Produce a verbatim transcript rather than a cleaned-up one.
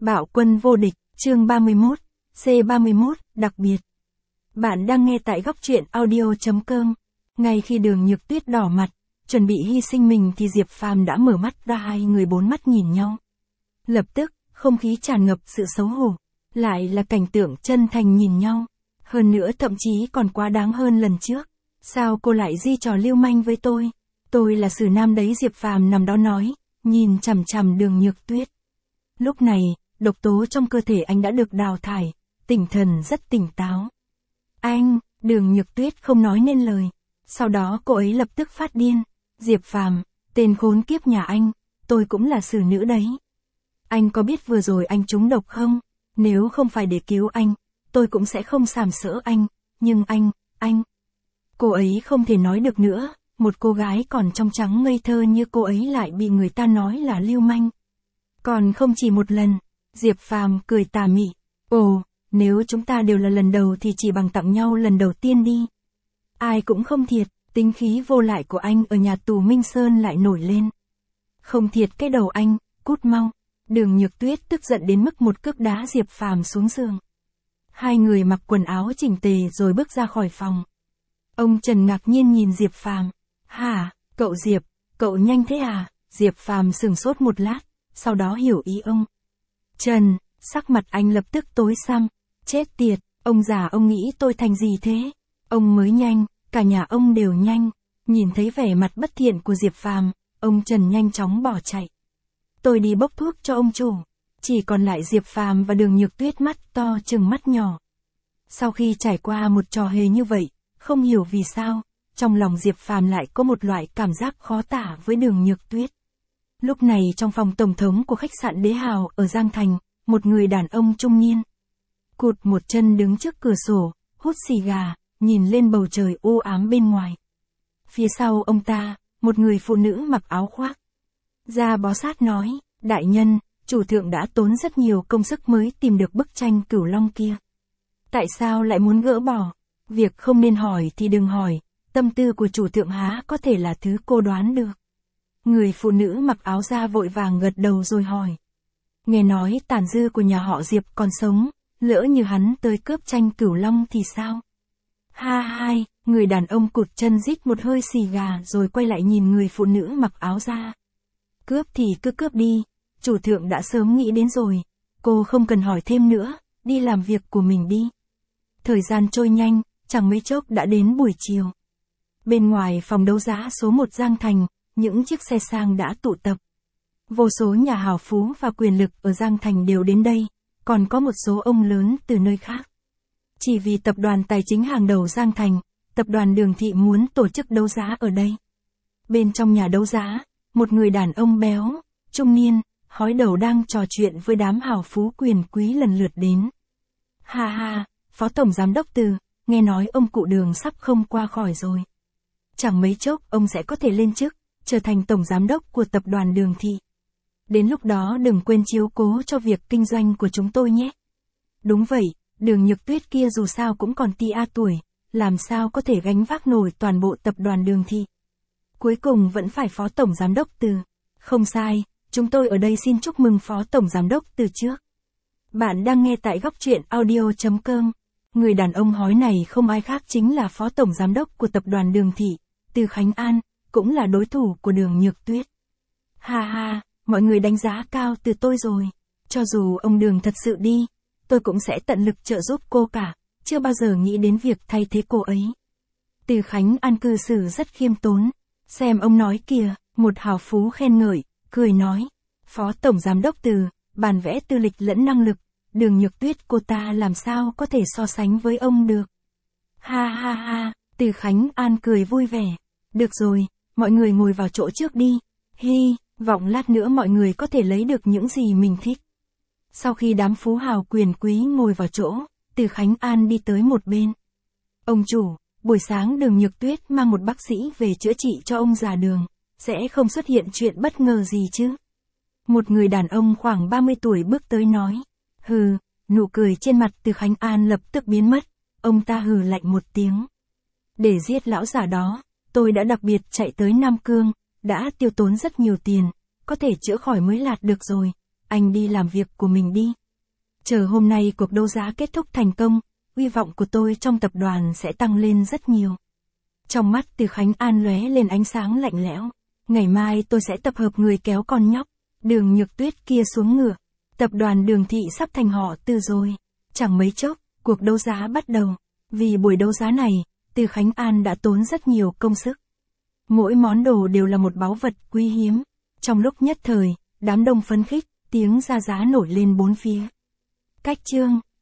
Bạo quân vô địch, chương ba mươi mốt, C ba mươi mốt, đặc biệt. Bạn đang nghe tại góc truyện audio chấm com. Ngay khi Đường Nhược Tuyết đỏ mặt, chuẩn bị hy sinh mình thì Diệp Phàm đã mở mắt ra, hai người bốn mắt nhìn nhau. Lập tức, không khí tràn ngập sự xấu hổ. Lại là cảnh tượng chân thành nhìn nhau. Hơn nữa thậm chí còn quá đáng hơn lần trước. Sao cô lại di trò lưu manh với tôi? Tôi là Sử Nam đấy, Diệp Phàm nằm đó nói, nhìn chằm chằm Đường Nhược Tuyết. Lúc này, độc tố trong cơ thể anh đã được đào thải, tinh thần rất tỉnh táo. Anh, Đường Nhược Tuyết không nói nên lời. Sau đó cô ấy lập tức phát điên. Diệp Phàm, tên khốn kiếp nhà anh, tôi cũng là xử nữ đấy. Anh có biết vừa rồi anh trúng độc không? Nếu không phải để cứu anh, tôi cũng sẽ không sàm sỡ anh, nhưng anh, anh. Cô ấy không thể nói được nữa, một cô gái còn trong trắng ngây thơ như cô ấy lại bị người ta nói là lưu manh. Còn không chỉ một lần, Diệp Phàm cười tà mị. Ồ, nếu chúng ta đều là lần đầu thì chỉ bằng tặng nhau lần đầu tiên đi. Ai cũng không thiệt, tính khí vô lại của anh ở nhà tù Minh Sơn lại nổi lên. Không thiệt cái đầu anh, cút mau. Đường Nhược Tuyết tức giận đến mức một cước đá Diệp Phàm xuống giường. Hai người mặc quần áo chỉnh tề rồi bước ra khỏi phòng. Ông Trần ngạc nhiên nhìn Diệp Phàm. Hả, cậu Diệp, cậu nhanh thế à? Diệp Phàm sửng sốt một lát, sau đó hiểu ý ông. Trần, sắc mặt anh lập tức tối săm. Chết tiệt, ông già ông nghĩ tôi thành gì thế? Ông mới nhanh, cả nhà ông đều nhanh. Nhìn thấy vẻ mặt bất thiện của Diệp Phàm, ông Trần nhanh chóng bỏ chạy. Tôi đi bốc thuốc cho ông chủ. Chỉ còn lại Diệp Phàm và Đường Nhược Tuyết mắt to chừng mắt nhỏ. Sau khi trải qua một trò hề như vậy, không hiểu vì sao, trong lòng Diệp Phàm lại có một loại cảm giác khó tả với Đường Nhược Tuyết. Lúc này trong phòng tổng thống của khách sạn Đế Hào ở Giang Thành, một người đàn ông trung niên cụt một chân đứng trước cửa sổ, hút xì gà, nhìn lên bầu trời u ám bên ngoài. Phía sau ông ta, một người phụ nữ mặc áo khoác da bó sát nói, đại nhân, chủ thượng đã tốn rất nhiều công sức mới tìm được bức tranh Cửu Long kia. Tại sao lại muốn gỡ bỏ? Việc không nên hỏi thì đừng hỏi, tâm tư của chủ thượng há có thể là thứ cô đoán được. Người phụ nữ mặc áo da vội vàng gật đầu rồi hỏi. Nghe nói tàn dư của nhà họ Diệp còn sống, lỡ như hắn tới cướp tranh Cửu Long thì sao? Ha hai, người đàn ông cụt chân rít một hơi xì gà rồi quay lại nhìn người phụ nữ mặc áo da. Cướp thì cứ cướp đi, chủ thượng đã sớm nghĩ đến rồi, cô không cần hỏi thêm nữa, đi làm việc của mình đi. Thời gian trôi nhanh, chẳng mấy chốc đã đến buổi chiều. Bên ngoài phòng đấu giá số một Giang Thành, những chiếc xe sang đã tụ tập. Vô số nhà hào phú và quyền lực ở Giang Thành đều đến đây, còn có một số ông lớn từ nơi khác. Chỉ vì tập đoàn tài chính hàng đầu Giang Thành, tập đoàn Đường Thị muốn tổ chức đấu giá ở đây. Bên trong nhà đấu giá, một người đàn ông béo, trung niên, hói đầu đang trò chuyện với đám hào phú quyền quý lần lượt đến. Ha ha, Phó Tổng Giám đốc Từ, nghe nói ông cụ Đường sắp không qua khỏi rồi. Chẳng mấy chốc ông sẽ có thể lên chức, trở thành Tổng Giám đốc của tập đoàn Đường Thị. Đến lúc đó đừng quên chiếu cố cho việc kinh doanh của chúng tôi nhé. Đúng vậy, Đường Nhược Tuyết kia dù sao cũng còn tia tuổi, làm sao có thể gánh vác nổi toàn bộ tập đoàn Đường Thị. Cuối cùng vẫn phải Phó Tổng Giám đốc Từ. Không sai, chúng tôi ở đây xin chúc mừng Phó Tổng Giám đốc Từ trước. Bạn đang nghe tại góc truyện audio chấm com. Người đàn ông hói này không ai khác chính là Phó Tổng Giám đốc của tập đoàn Đường Thị, Từ Khánh An, cũng là đối thủ của Đường Nhược Tuyết. Ha ha, mọi người đánh giá cao Từ tôi rồi. Cho dù ông Đường thật sự đi, tôi cũng sẽ tận lực trợ giúp cô cả, chưa bao giờ nghĩ đến việc thay thế cô ấy. Từ Khánh An cư xử rất khiêm tốn. Xem ông nói kìa, một hào phú khen ngợi, cười nói. Phó Tổng Giám đốc Từ, bản vẽ tư lịch lẫn năng lực, Đường Nhược Tuyết cô ta làm sao có thể so sánh với ông được. Ha ha ha, Từ Khánh An cười vui vẻ. Được rồi, mọi người ngồi vào chỗ trước đi. Hi, vọng lát nữa mọi người có thể lấy được những gì mình thích. Sau khi đám phú hào quyền quý ngồi vào chỗ, Từ Khánh An đi tới một bên. Ông chủ, buổi sáng Đường Nhược Tuyết mang một bác sĩ về chữa trị cho ông già Đường, sẽ không xuất hiện chuyện bất ngờ gì chứ? Một người đàn ông khoảng ba mươi tuổi bước tới nói. Hừ, nụ cười trên mặt Từ Khánh An lập tức biến mất, ông ta hừ lạnh một tiếng. Để giết lão già đó, tôi đã đặc biệt chạy tới Nam Cương, đã tiêu tốn rất nhiều tiền, có thể chữa khỏi mới lạt được rồi. anh đi làm việc của mình đi. Chờ hôm nay cuộc đấu giá kết thúc thành công, hy vọng của tôi trong tập đoàn sẽ tăng lên rất nhiều. Trong mắt Từ Khánh An lóe lên ánh sáng lạnh lẽo. Ngày mai tôi sẽ tập hợp người kéo con nhóc Đường Nhược Tuyết kia xuống ngựa. Tập đoàn Đường Thị sắp thành họ Từ rồi. Chẳng mấy chốc, cuộc đấu giá bắt đầu. Vì buổi đấu giá này, Từ Khánh An đã tốn rất nhiều công sức. Mỗi món đồ đều là một báu vật quý hiếm. Trong lúc nhất thời, đám đông phấn khích, tiếng ra giá nổi lên bốn phía. Cách chương